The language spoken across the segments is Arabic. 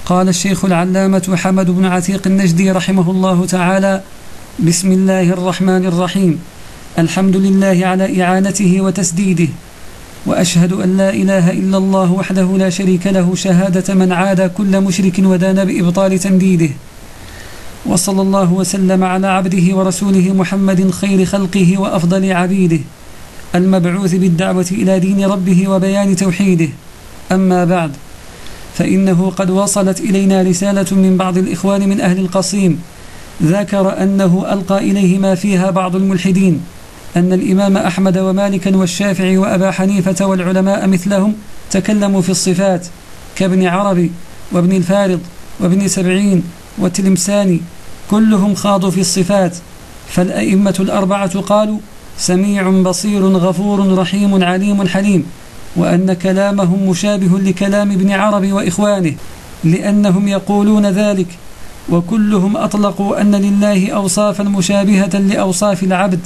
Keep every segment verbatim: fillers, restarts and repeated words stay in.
قال الشيخ العلامة حمد بن عتيق النجدي رحمه الله تعالى: بسم الله الرحمن الرحيم. الحمد لله على إعانته وتسديده، وأشهد أن لا إله إلا الله وحده لا شريك له شهادة من عادى كل مشرك ودان بإبطال تنديده. وصلى الله وسلم على عبده ورسوله محمد خير خلقه وأفضل عبيده، المبعوث بالدعوة إلى دين ربه وبيان توحيده. أما بعد، فإنه قد وصلت إلينا رسالة من بعض الإخوان من أهل القصيم ذكر أنه ألقى إليه ما فيها بعض الملحدين أن الإمام أحمد ومالكا والشافعي وأبا حنيفة والعلماء مثلهم تكلموا في الصفات كابن عربي وابن الفارض وابن سبعين والتلمساني، كلهم خاضوا في الصفات. فالأئمة الأربعة قالوا: سميع بصير غفور رحيم عليم حليم، وأن كلامهم مشابه لكلام ابن عربي وإخوانه لأنهم يقولون ذلك. وكلهم أطلقوا أن لله أوصافا مشابهة لأوصاف العبد،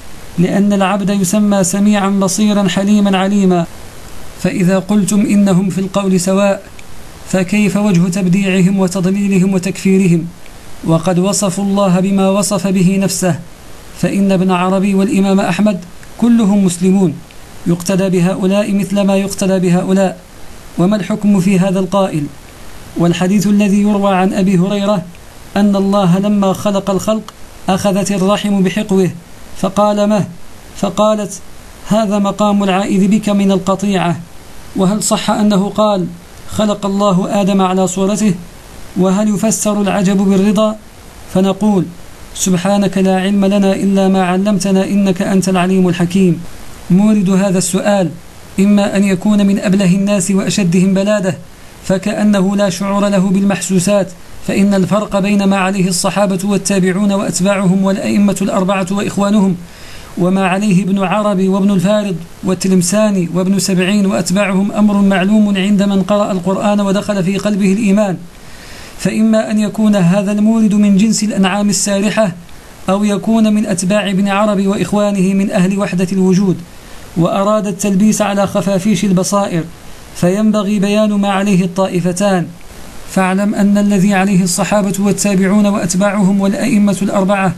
لأن العبد يسمى سميعا بصيرا حليما عليما. فإذا قلتم إنهم في القول سواء، فكيف وجه تبديعهم وتضليلهم وتكفيرهم؟ وقد وصفوا الله بما وصف به نفسه، فإن ابن عربي والإمام أحمد كلهم مسلمون، يقتدى بهؤلاء مثل ما يقتدى بهؤلاء. وما الحكم في هذا القائل؟ والحديث الذي يروى عن أبي هريرة أن الله لما خلق الخلق أخذت الرحم بحقوه فقال مه، فقالت: هذا مقام العائد بك من القطيعة. وهل صح أنه قال: خلق الله آدم على صورته؟ وهل يفسر العجب بالرضا؟ فنقول: سبحانك لا علم لنا إلا ما علمتنا إنك أنت العليم الحكيم. مورد هذا السؤال إما أن يكون من أبله الناس وأشدهم بلادة، فكأنه لا شعور له بالمحسوسات، فإن الفرق بين ما عليه الصحابة والتابعون وأتباعهم والأئمة الأربعة وإخوانهم وما عليه ابن عربي وابن الفارض والتلمساني وابن سبعين وأتباعهم أمر معلوم عند من قرأ القرآن ودخل في قلبه الإيمان. فإما أن يكون هذا المورد من جنس الأنعام السارحة، أو يكون من أتباع ابن عربي وإخوانه من أهل وحدة الوجود، وأراد التلبيس على خفافيش البصائر، فينبغي بيان ما عليه الطائفتان. فاعلم أن الذي عليه الصحابة والتابعون وأتباعهم والأئمة الأربعة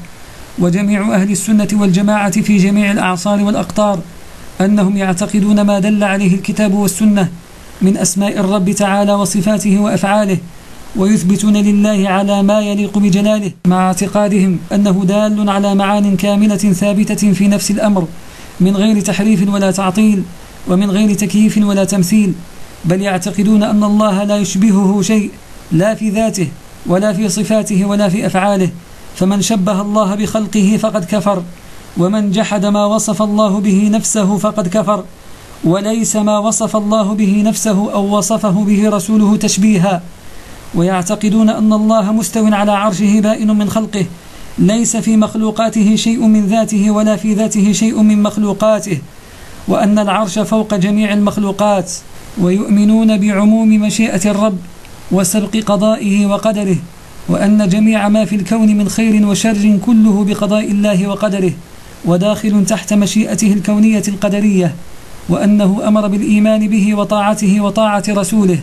وجميع أهل السنة والجماعة في جميع الأعصار والأقطار أنهم يعتقدون ما دل عليه الكتاب والسنة من أسماء الرب تعالى وصفاته وأفعاله، ويثبتون لله على ما يليق بجلاله، مع اعتقادهم أنه دال على معان كاملة ثابتة في نفس الأمر من غير تحريف ولا تعطيل، ومن غير تكييف ولا تمثيل، بل يعتقدون أن الله لا يشبهه شيء، لا في ذاته ولا في صفاته ولا في أفعاله. فمن شبه الله بخلقه فقد كفر، ومن جحد ما وصف الله به نفسه فقد كفر، وليس ما وصف الله به نفسه أو وصفه به رسوله تشبيها. ويعتقدون أن الله مستو على عرشه بائن من خلقه، ليس في مخلوقاته شيء من ذاته ولا في ذاته شيء من مخلوقاته، وأن العرش فوق جميع المخلوقات. ويؤمنون بعموم مشيئة الرب وسبق قضائه وقدره، وأن جميع ما في الكون من خير وشر كله بقضاء الله وقدره وداخل تحت مشيئته الكونية القدرية، وأنه أمر بالإيمان به وطاعته وطاعة رسوله،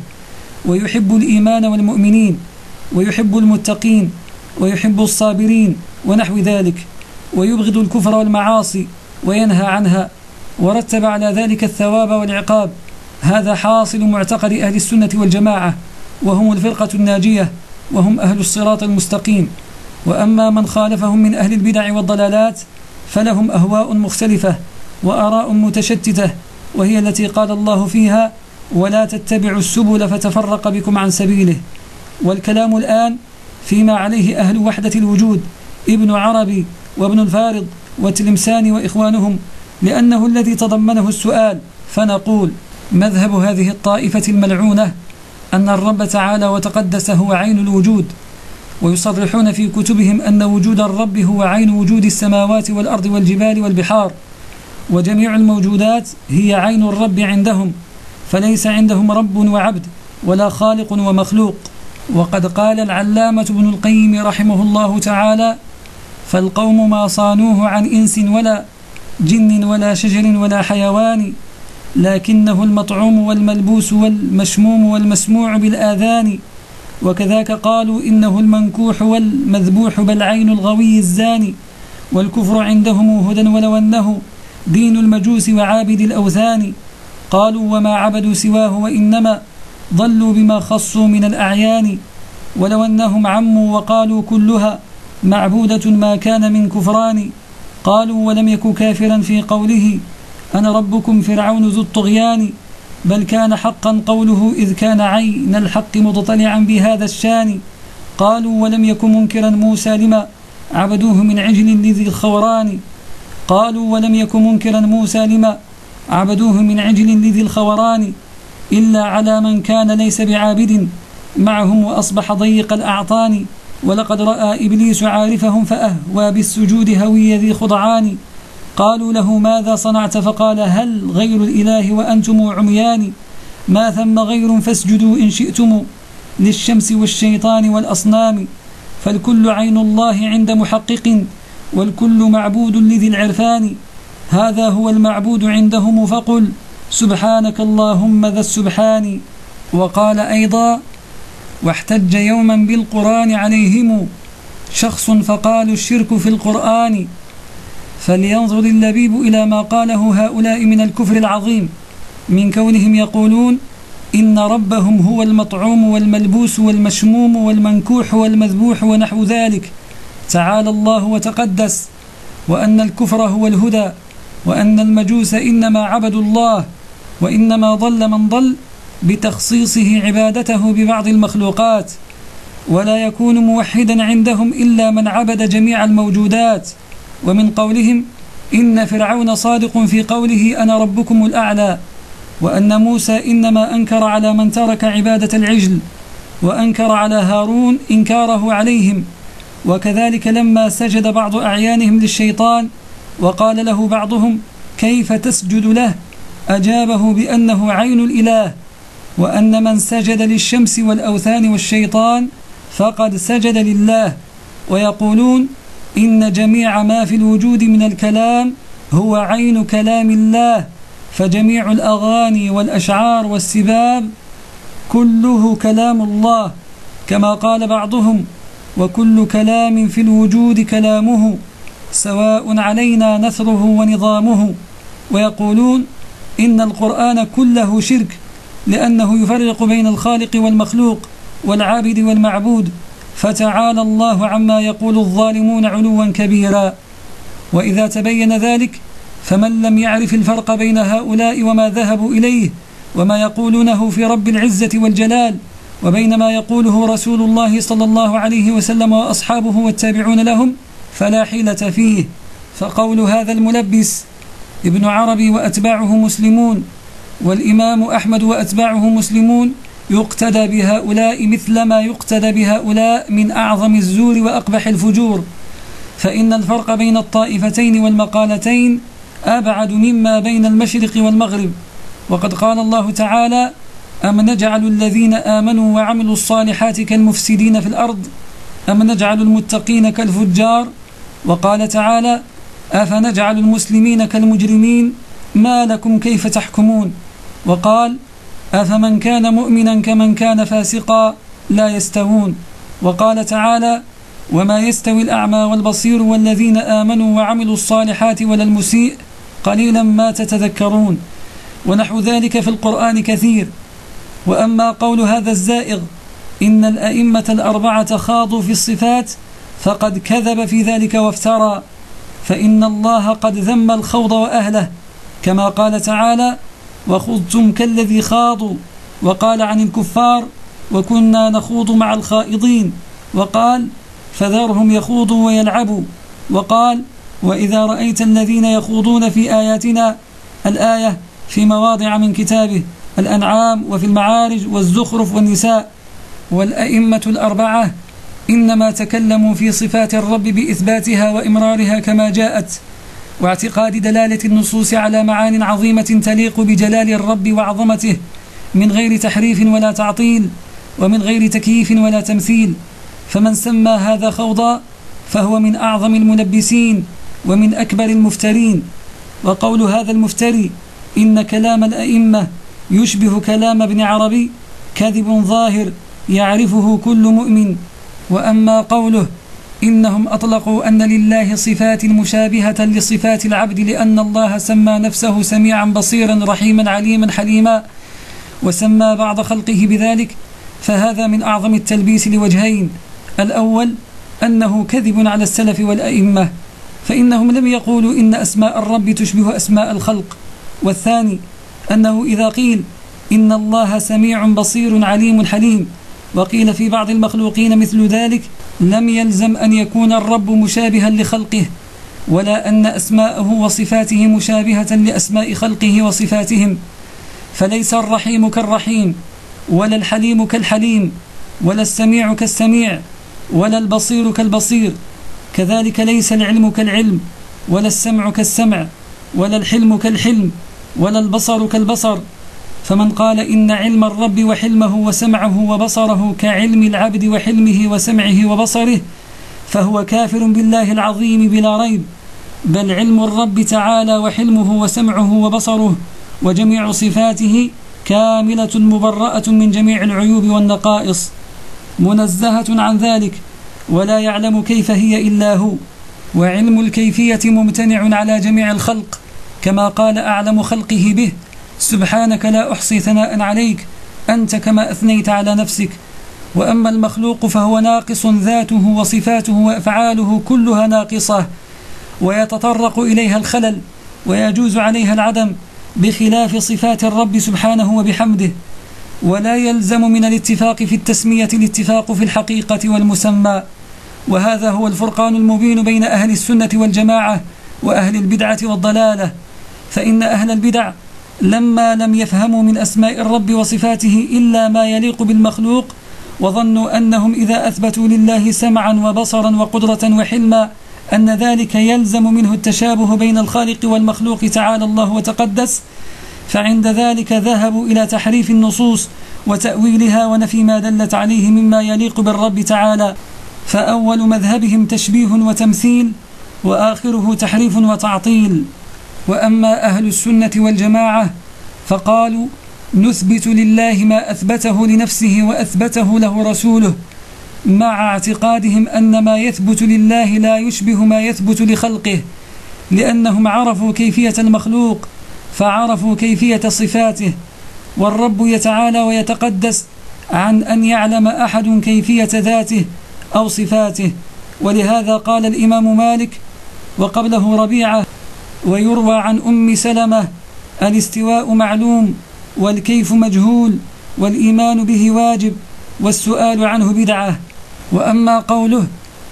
ويحب الإيمان والمؤمنين، ويحب المتقين، ويحب الصابرين ونحو ذلك، ويبغض الكفر والمعاصي وينهى عنها، ورتب على ذلك الثواب والعقاب. هذا حاصل معتقد أهل السنة والجماعة، وهم الفرقة الناجية، وهم أهل الصراط المستقيم. وأما من خالفهم من أهل البدع والضلالات فلهم أهواء مختلفة وآراء متشتتة، وهي التي قال الله فيها: ولا تتبعوا السبل فتفرق بكم عن سبيله. والكلام الآن فيما عليه أهل وحدة الوجود، ابن عربي وابن الفارض والتلمساني وإخوانهم، لأنه الذي تضمنه السؤال. فنقول: مذهب هذه الطائفة الملعونة أن الرب تعالى وتقدس هو عين الوجود، ويصرحون في كتبهم أن وجود الرب هو عين وجود السماوات والأرض والجبال والبحار، وجميع الموجودات هي عين الرب عندهم، فليس عندهم رب وعبد ولا خالق ومخلوق. وقد قال العلامة ابن القيم رحمه الله تعالى: فالقوم ما صانوه عن إنس ولا جن ولا شجر ولا حيوان، لكنه المطعوم والملبوس والمشموم والمسموع بالآذان، وكذاك قالوا إنه المنكوح والمذبوح بل عين الغوي الزاني، والكفر عندهم هدى ولو أنه دين المجوس وعابد الأوثان. قالوا وما عبدوا سواه وإنما ضلوا بما خصوا من الأعيان، ولو أنهم عموا وقالوا كلها معبودة ما كان من كفران. قالوا ولم يك كافرا في قوله أنا ربكم فرعون ذو الطغيان، بل كان حقا قوله إذ كان عين الحق مضطلعا بهذا الشان. قالوا ولم يك منكرا موسى لما عبدوه من عجل لذي الخوران. قالوا ولم يك منكرا موسى لما عبدوه من عجل لذي الخوران، إلا على من كان ليس بعابد معهم وأصبح ضيق الأعطان. ولقد رأى إبليس عارفهم فأهوى بالسجود هوي ذي خضعان. قالوا له ماذا صنعت؟ فقال هل غير الإله وأنتم عميان؟ ما ثم غير فاسجدوا إن شئتم للشمس والشيطان والأصنام. فالكل عين الله عند محقق، والكل معبود لذي العرفان. هذا هو المعبود عندهم فقل سبحانك اللهم ذا السبحان. وقال أيضا واحتج يوما بالقرآن عليهم شخص فقالوا الشرك في القرآن. فلينظر اللبيب إلى ما قاله هؤلاء من الكفر العظيم، من كونهم يقولون إن ربهم هو المطعوم والملبوس والمشموم والمنكوح والمذبوح ونحو ذلك، تعالى الله وتقدس، وأن الكفر هو الهدى، وأن المجوس إنما عبدوا الله، وإنما ضل من ضل بتخصيصه عبادته ببعض المخلوقات، ولا يكون موحدا عندهم إلا من عبد جميع الموجودات. ومن قولهم إن فرعون صادق في قوله أنا ربكم الأعلى، وأن موسى إنما أنكر على من ترك عبادة العجل، وأنكر على هارون إنكاره عليهم. وكذلك لما سجد بعض أعيانهم للشيطان وقال له بعضهم كيف تسجد له، أجابه بأنه عين الإله، وأن من سجد للشمس والأوثان والشيطان فقد سجد لله. ويقولون إن جميع ما في الوجود من الكلام هو عين كلام الله، فجميع الأغاني والأشعار والسباب كله كلام الله، كما قال بعضهم وكل كلام في الوجود كلامه سواء علينا نثره ونظامه. ويقولون إن القرآن كله شرك، لأنه يفرق بين الخالق والمخلوق والعابد والمعبود، فتعالى الله عما يقول الظالمون علوا كبيرا. وإذا تبين ذلك فمن لم يعرف الفرق بين هؤلاء وما ذهبوا إليه وما يقولونه في رب العزة والجلال وبين ما يقوله رسول الله صلى الله عليه وسلم وأصحابه والتابعون لهم فلا حيلة فيه. فقول هذا الملبس ابن عربي وأتباعه مسلمون، والإمام أحمد وأتباعه مسلمون، يقتدى بهؤلاء مثل ما يقتدى بهؤلاء من أعظم الزور وأقبح الفجور، فإن الفرق بين الطائفتين والمقالتين أبعد مما بين المشرق والمغرب. وقد قال الله تعالى أم نجعل الذين آمنوا وعملوا الصالحات كالمفسدين في الأرض أم نجعل المتقين كالفجار. وقال تعالى أفنجعل المسلمين كالمجرمين ما لكم كيف تحكمون. وقال أفمن كان مؤمنا كمن كان فاسقا لا يستوون. وقال تعالى وما يستوي الأعمى والبصير والذين آمنوا وعملوا الصالحات ولا المسيء قليلا ما تتذكرون. ونحو ذلك في القرآن كثير. وأما قول هذا الزائغ إن الأئمة الأربعة خاضوا في الصفات فقد كذب في ذلك وافترى، فإن الله قد ذم الخوض وأهله، كما قال تعالى وخضتم كالذي خاضوا، وقال عن الكفار وكنا نخوض مع الخائضين، وقال فذرهم يخوضوا ويلعبوا، وقال وإذا رأيت الذين يخوضون في آياتنا الآية في مواضع من كتابه الأنعام وفي المعارج والزخرف والنساء. والأئمة الأربعة إنما تكلموا في صفات الرب بإثباتها وإمرارها كما جاءت، واعتقاد دلالة النصوص على معان عظيمة تليق بجلال الرب وعظمته من غير تحريف ولا تعطيل ومن غير تكييف ولا تمثيل. فمن سمى هذا خوضا فهو من أعظم الملبسين ومن أكبر المفترين. وقول هذا المفتري إن كلام الأئمة يشبه كلام ابن عربي كذب ظاهر يعرفه كل مؤمن. وأما قوله إنهم أطلقوا أن لله صفات مشابهة لصفات العبد لأن الله سمى نفسه سميعا بصيرا رحيما عليما حليما، وسمى بعض خلقه بذلك، فهذا من أعظم التلبيس لوجهين: الأول أنه كذب على السلف والأئمة، فإنهم لم يقولوا إن أسماء الرب تشبه أسماء الخلق. والثاني أنه إذا قيل إن الله سميع بصير عليم حليم، وقيل في بعض المخلوقين مثل ذلك، لم يلزم أن يكون الرب مشابها لخلقه، ولا أن أسماءه وصفاته مشابهة لأسماء خلقه وصفاتهم. فليس الرحيم كالرحيم، ولا الحليم كالحليم، ولا السميع كالسميع، ولا البصير كالبصير. كذلك ليس العلم كالعلم، ولا السمع كالسمع، ولا الحلم كالحلم، ولا البصر كالبصر. فمن قال إن علم الرب وحلمه وسمعه وبصره كعلم العبد وحلمه وسمعه وبصره فهو كافر بالله العظيم بلا ريب، بل علم الرب تعالى وحلمه وسمعه وبصره وجميع صفاته كاملة مبرأة من جميع العيوب والنقائص، منزهة عن ذلك، ولا يعلم كيف هي إلا هو. وعلم الكيفية ممتنع على جميع الخلق، كما قال أعلم خلقه به: سبحانك لا أحصي ثناء عليك أنت كما أثنيت على نفسك. وأما المخلوق فهو ناقص، ذاته وصفاته وأفعاله كلها ناقصة، ويتطرق إليها الخلل ويجوز عليها العدم، بخلاف صفات الرب سبحانه وبحمده. ولا يلزم من الاتفاق في التسمية الاتفاق في الحقيقة والمسمى، وهذا هو الفرقان المبين بين أهل السنة والجماعة وأهل البدعة والضلالة. فإن أهل البدع لما لم يفهموا من أسماء الرب وصفاته إلا ما يليق بالمخلوق، وظنوا أنهم إذا أثبتوا لله سمعا وبصرا وقدرة وحلما أن ذلك يلزم منه التشابه بين الخالق والمخلوق تعالى الله وتقدس، فعند ذلك ذهبوا إلى تحريف النصوص وتأويلها ونفي ما دلت عليه مما يليق بالرب تعالى. فأول مذهبهم تشبيه وتمثيل، وآخره تحريف وتعطيل. وأما أهل السنة والجماعة فقالوا نثبت لله ما أثبته لنفسه وأثبته له رسوله، مع اعتقادهم أن ما يثبت لله لا يشبه ما يثبت لخلقه، لأنهم عرفوا كيفية المخلوق فعرفوا كيفية صفاته، والرب يتعالى ويتقدس عن أن يعلم أحد كيفية ذاته أو صفاته. ولهذا قال الإمام مالك وقبله ربيعة: ويروى عن أم سلمة: الاستواء معلوم، والكيف مجهول، والإيمان به واجب، والسؤال عنه بدعة. وأما قوله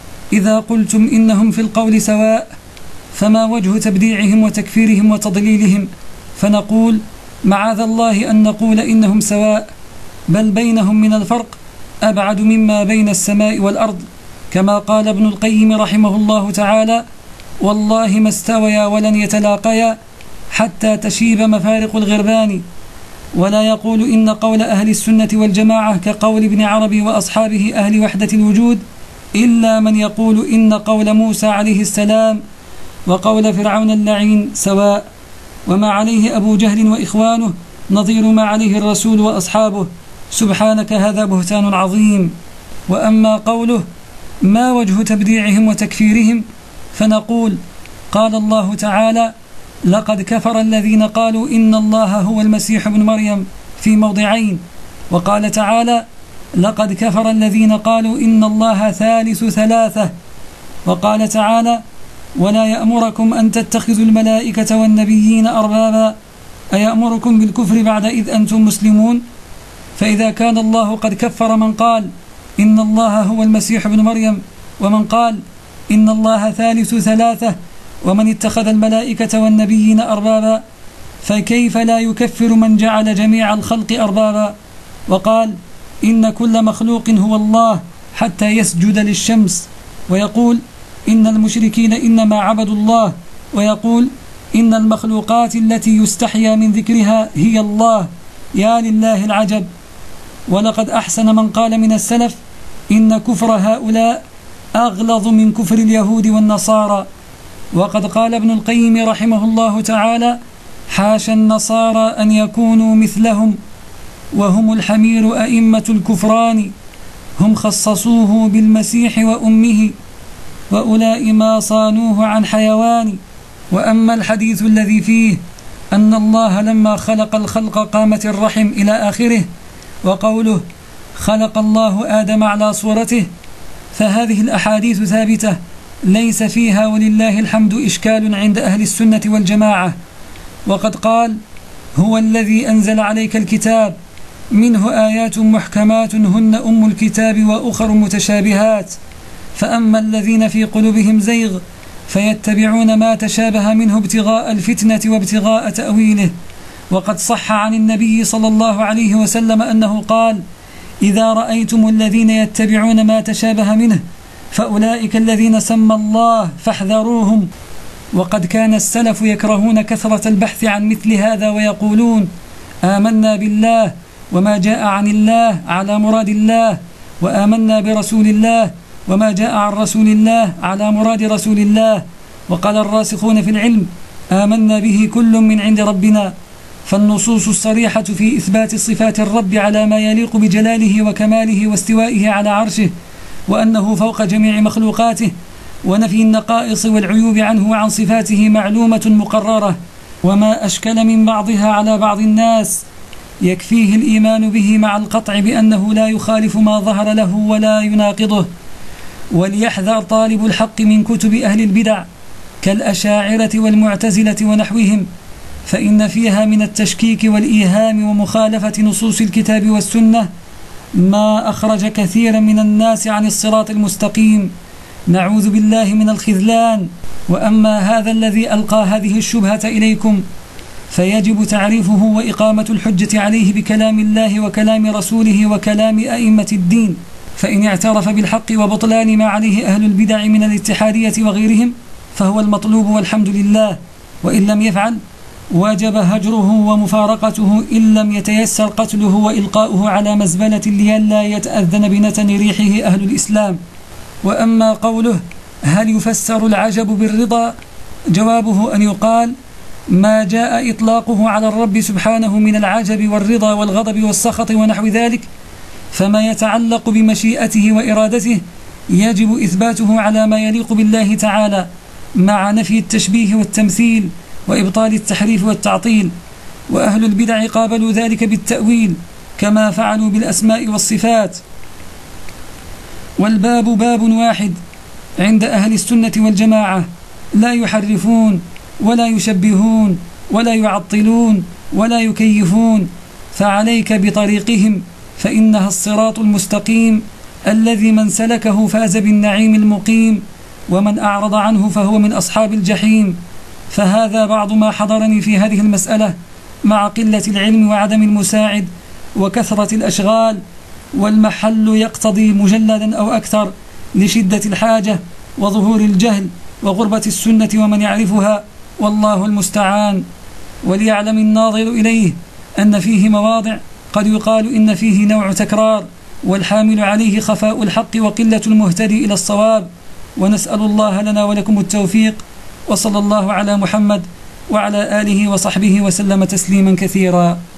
إذا قلتم إنهم في القول سواء، فما وجه تبديعهم وتكفيرهم وتضليلهم؟ فنقول معاذ الله أن نقول إنهم سواء، بل بينهم من الفرق أبعد مما بين السماء والأرض، كما قال ابن القيم رحمه الله تعالى: والله ما استويا ولن يتلاقيا حتى تشيب مفارق الغربان. ولا يقول إن قول أهل السنة والجماعة كقول ابن عربي وأصحابه أهل وحدة الوجود، إلا من يقول إن قول موسى عليه السلام وقول فرعون اللعين سواء، وما عليه أبو جهل وإخوانه نظير ما عليه الرسول وأصحابه. سبحانك هذا بهتان عظيم. وأما قوله ما وجه تبديعهم وتكفيرهم؟ فنقول قال الله تعالى: لقد كفر الذين قالوا إن الله هو المسيح ابن مريم في موضعين، وقال تعالى: لقد كفر الذين قالوا إن الله ثالث ثلاثة، وقال تعالى: ولا يأمركم أن تتخذوا الملائكة والنبيين أربابا أيأمركم بالكفر بعد إذ أنتم مسلمون؟ فإذا كان الله قد كفر من قال إن الله هو المسيح ابن مريم، ومن قال إن الله ثالث ثلاثة، ومن اتخذ الملائكة والنبيين أربابا، فكيف لا يكفر من جعل جميع الخلق أربابا وقال إن كل مخلوق هو الله حتى يسجد للشمس، ويقول إن المشركين إنما عبدوا الله، ويقول إن المخلوقات التي يستحيا من ذكرها هي الله؟ يا لله العجب. ولقد أحسن من قال من السلف إن كفر هؤلاء أغلظ من كفر اليهود والنصارى. وقد قال ابن القيم رحمه الله تعالى: حاشا النصارى أن يكونوا مثلهم، وهم الحمير أئمة الكفران، هم خصصوه بالمسيح وأمه، وأولئك ما صانوه عن حيوان. وأما الحديث الذي فيه أن الله لما خلق الخلق قامت الرحم إلى آخره، وقوله خلق الله آدم على صورته، فهذه الأحاديث ثابتة ليس فيها ولله الحمد إشكال عند أهل السنة والجماعة. وقد قال هو الذي أنزل عليك الكتاب منه آيات محكمات هن أم الكتاب وأخر متشابهات، فأما الذين في قلوبهم زيغ فيتبعون ما تشابه منه ابتغاء الفتنة وابتغاء تأويله. وقد صح عن النبي صلى الله عليه وسلم أنه قال إذا رأيتم الذين يتبعون ما تشابه منه فأولئك الذين سمى الله فاحذروهم. وقد كان السلف يكرهون كثرة البحث عن مثل هذا ويقولون آمنا بالله وما جاء عن الله على مراد الله، وآمنا برسول الله وما جاء عن رسول الله على مراد رسول الله. وقال الراسخون في العلم آمنا به كل من عند ربنا. فالنصوص الصريحة في إثبات صفات الرب على ما يليق بجلاله وكماله واستوائه على عرشه وأنه فوق جميع مخلوقاته، ونفي النقائص والعيوب عنه وعن صفاته معلومة مقررة، وما أشكل من بعضها على بعض الناس يكفيه الإيمان به مع القطع بأنه لا يخالف ما ظهر له ولا يناقضه. وليحذر طالب الحق من كتب أهل البدع كالأشاعرة والمعتزلة ونحوهم، فإن فيها من التشكيك والإيهام ومخالفة نصوص الكتاب والسنة ما أخرج كثيرا من الناس عن الصراط المستقيم، نعوذ بالله من الخذلان. وأما هذا الذي ألقى هذه الشبهة إليكم فيجب تعريفه وإقامة الحجة عليه بكلام الله وكلام رسوله وكلام أئمة الدين، فإن اعترف بالحق وبطلان ما عليه أهل البدع من الاتحادية وغيرهم فهو المطلوب والحمد لله، وإن لم يفعل وجب هجره ومفارقته إن لم يتيسر قتله وإلقاؤه على مزبلة لئلا يتأذن بنتن ريحه أهل الإسلام. وأما قوله هل يفسر العجب بالرضا، جوابه أن يقال ما جاء إطلاقه على الرب سبحانه من العجب والرضا والغضب والسخط ونحو ذلك، فما يتعلق بمشيئته وإرادته يجب إثباته على ما يليق بالله تعالى مع نفي التشبيه والتمثيل وإبطال التحريف والتعطيل. وأهل البدع قابلوا ذلك بالتأويل كما فعلوا بالأسماء والصفات. والباب باب واحد عند أهل السنة والجماعة، لا يحرفون ولا يشبهون ولا يعطلون ولا يكيفون، فعليك بطريقهم فإنها الصراط المستقيم الذي من سلكه فاز بالنعيم المقيم، ومن أعرض عنه فهو من أصحاب الجحيم. فهذا بعض ما حضرني في هذه المسألة مع قلة العلم وعدم المساعد وكثرة الأشغال، والمحل يقتضي مجلدا أو أكثر لشدة الحاجة وظهور الجهل وغربة السنة ومن يعرفها، والله المستعان. وليعلم الناظر إليه أن فيه مواضع قد يقال إن فيه نوع تكرار، والحامل عليه خفاء الحق وقلة المهتدي إلى الصواب، ونسأل الله لنا ولكم التوفيق. وصلى الله على محمد وعلى آله وصحبه وسلم تسليما كثيرا.